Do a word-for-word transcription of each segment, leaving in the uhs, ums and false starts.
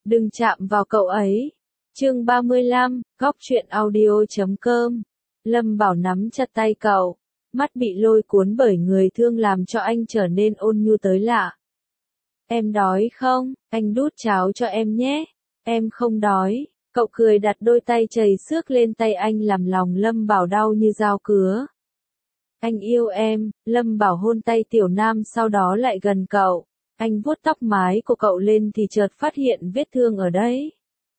Đừng chạm vào cậu ấy. Chương ba mươi lăm, góc truyện audio chấm com. Lâm Bảo nắm chặt tay cậu, mắt bị lôi cuốn bởi người thương làm cho anh trở nên ôn nhu tới lạ. Em đói không? Anh đút cháo cho em nhé. Em không đói. Cậu cười đặt đôi tay chảy xước lên tay anh làm lòng Lâm Bảo đau như dao cứa. Anh yêu em. Lâm Bảo hôn tay Tiểu Nam sau đó lại gần cậu. Anh vuốt tóc mái của cậu lên thì chợt phát hiện vết thương ở đấy.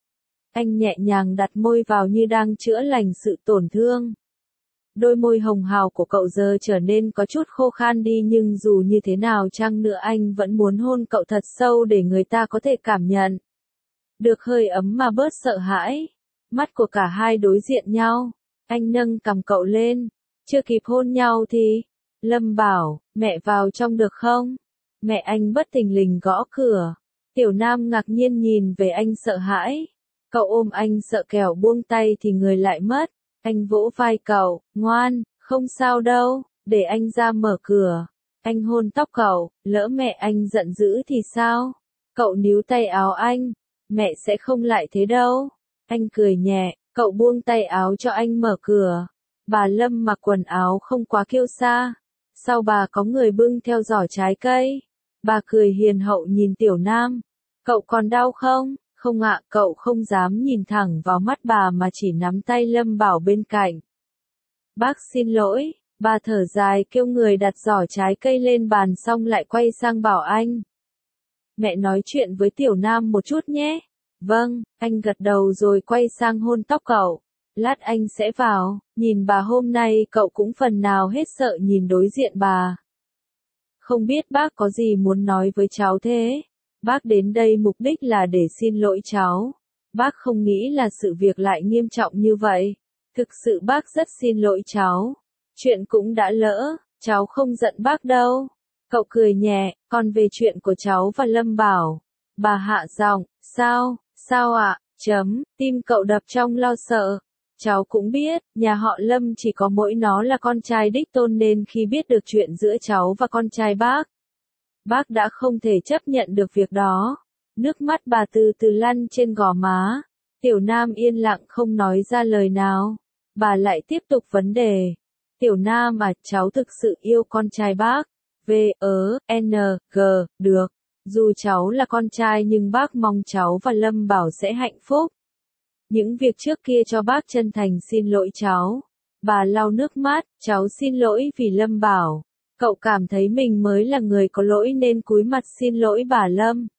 Anh nhẹ nhàng đặt môi vào như đang chữa lành sự tổn thương. Đôi môi hồng hào của cậu giờ trở nên có chút khô khan đi, nhưng dù như thế nào chăng nữa anh vẫn muốn hôn cậu thật sâu để người ta có thể cảm nhận được hơi ấm mà bớt sợ hãi. Mắt của cả hai đối diện nhau. Anh nâng cằm cậu lên. Chưa kịp hôn nhau thì Lâm bảo, mẹ vào trong được không? Mẹ anh bất thình lình gõ cửa. Tiểu Nam ngạc nhiên nhìn về anh sợ hãi. Cậu ôm anh sợ kẻo buông tay thì người lại mất. Anh vỗ vai cậu, ngoan, không sao đâu, để anh ra mở cửa. Anh hôn tóc cậu, lỡ mẹ anh giận dữ thì sao? Cậu níu tay áo anh, mẹ sẽ không lại thế đâu. Anh cười nhẹ, cậu buông tay áo cho anh mở cửa. Bà Lâm mặc quần áo không quá kiêu sa. Sau bà có người bưng theo giỏ trái cây. Bà cười hiền hậu nhìn Tiểu Nam. Cậu còn đau không? Không ạ, cậu không dám nhìn thẳng vào mắt bà mà chỉ nắm tay Lâm Bảo bên cạnh. Bác xin lỗi, bà thở dài kêu người đặt giỏ trái cây lên bàn xong lại quay sang bảo anh. Mẹ nói chuyện với Tiểu Nam một chút nhé. Vâng, anh gật đầu rồi quay sang hôn tóc cậu. Lát anh sẽ vào. Nhìn bà hôm nay cậu cũng phần nào hết sợ nhìn đối diện bà. Không biết bác có gì muốn nói với cháu thế? Bác đến đây mục đích là để xin lỗi cháu. Bác không nghĩ là sự việc lại nghiêm trọng như vậy. Thực sự bác rất xin lỗi cháu. Chuyện cũng đã lỡ, cháu không giận bác đâu. Cậu cười nhẹ, còn về chuyện của cháu và Lâm Bảo. Bà hạ giọng, sao, sao ạ, chấm, tim cậu đập trong lo sợ. Cháu cũng biết, nhà họ Lâm chỉ có mỗi nó là con trai đích tôn nên khi biết được chuyện giữa cháu và con trai bác. Bác đã không thể chấp nhận được việc đó. Nước mắt bà từ từ lăn trên gò má. Tiểu Nam yên lặng không nói ra lời nào. Bà lại tiếp tục vấn đề. Tiểu Nam à, cháu thực sự yêu con trai bác. V, ớ, N, G, được. Dù cháu là con trai nhưng bác mong cháu và Lâm Bảo sẽ hạnh phúc. Những việc trước kia cho bác chân thành xin lỗi cháu. Bà lau nước mắt, cháu xin lỗi vì Lâm Bảo. Cậu cảm thấy mình mới là người có lỗi nên cúi mặt xin lỗi bà Lâm.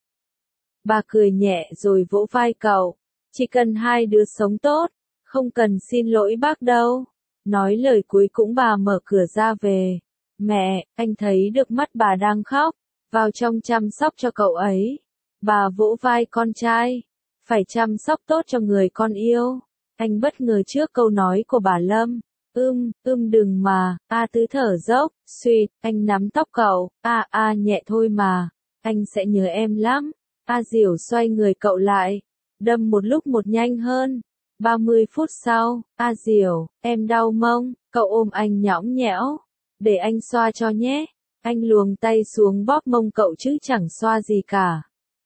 Bà cười nhẹ rồi vỗ vai cậu. Chỉ cần hai đứa sống tốt, không cần xin lỗi bác đâu. Nói lời cuối cùng bà mở cửa ra về. Mẹ, anh thấy được mắt bà đang khóc. Vào trong chăm sóc cho cậu ấy. Bà vỗ vai con trai. Phải chăm sóc tốt cho người con yêu. Anh bất ngờ trước câu nói của bà Lâm. Ưm, ưm đừng mà, A Tứ thở dốc, suýt, anh nắm tóc cậu, a a nhẹ thôi mà, anh sẽ nhớ em lắm. A Diểu xoay người cậu lại, đâm một lúc một nhanh hơn. ba mươi phút sau, A Diểu, em đau mông, cậu ôm anh nhõng nhẽo. Để anh xoa cho nhé. Anh luồng tay xuống bóp mông cậu chứ chẳng xoa gì cả.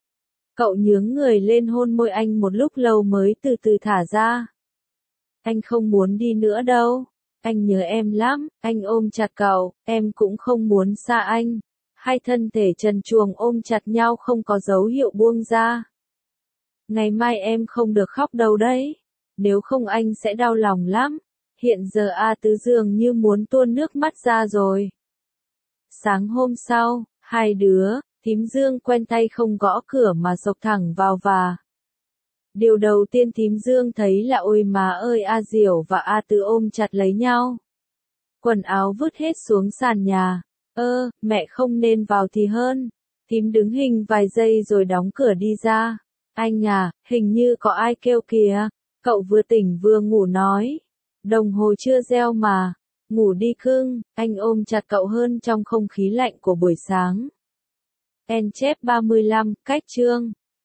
Cậu nhướng người lên hôn môi anh một lúc lâu mới từ từ thả ra. Anh không muốn đi nữa đâu. Anh nhớ em lắm, anh ôm chặt cậu, em cũng không muốn xa anh. Hai thân thể trần truồng ôm chặt nhau không có dấu hiệu buông ra. Ngày mai em không được khóc đâu đấy. Nếu không anh sẽ đau lòng lắm. Hiện giờ A Tứ dường như muốn tuôn nước mắt ra rồi. Sáng hôm sau, hai đứa, Thím Dương quen tay không gõ cửa mà xộc thẳng vào và. Điều đầu tiên Thím Dương thấy là ôi má ơi A Diểu và A Tứ ôm chặt lấy nhau. Quần áo vứt hết xuống sàn nhà. Ơ, mẹ không nên vào thì hơn. Thím đứng hình vài giây rồi đóng cửa đi ra. Anh à, hình như có ai kêu kìa. Cậu vừa tỉnh vừa ngủ nói. Đồng hồ chưa reo mà. Ngủ đi cưng, anh ôm chặt cậu hơn trong không khí lạnh của buổi sáng. En chép ba mươi lăm, cách chương.